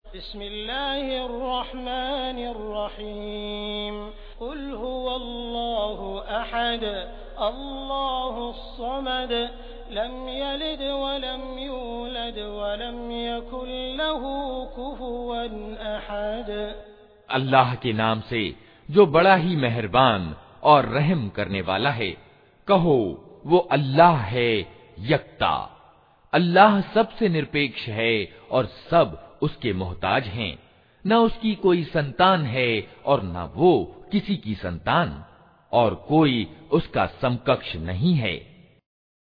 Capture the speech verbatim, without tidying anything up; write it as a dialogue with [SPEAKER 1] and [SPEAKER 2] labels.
[SPEAKER 1] बिस्मिल्लाहिर्रहमानिर्रहीम कुल हुवल्लाहु अहद अल्लाहुस्समद लम यलिद वलम यूलद वलम यकुल लहू कुफुवन अहद।
[SPEAKER 2] अल्लाह के नाम से जो बड़ा ही मेहरबान और रहम करने वाला है। कहो वो अल्लाह है यकता। अल्लाह सबसे निरपेक्ष है और सब उसके मोहताज हैं। न उसकी कोई संतान है और न वो किसी की संतान, और कोई उसका समकक्ष नहीं है।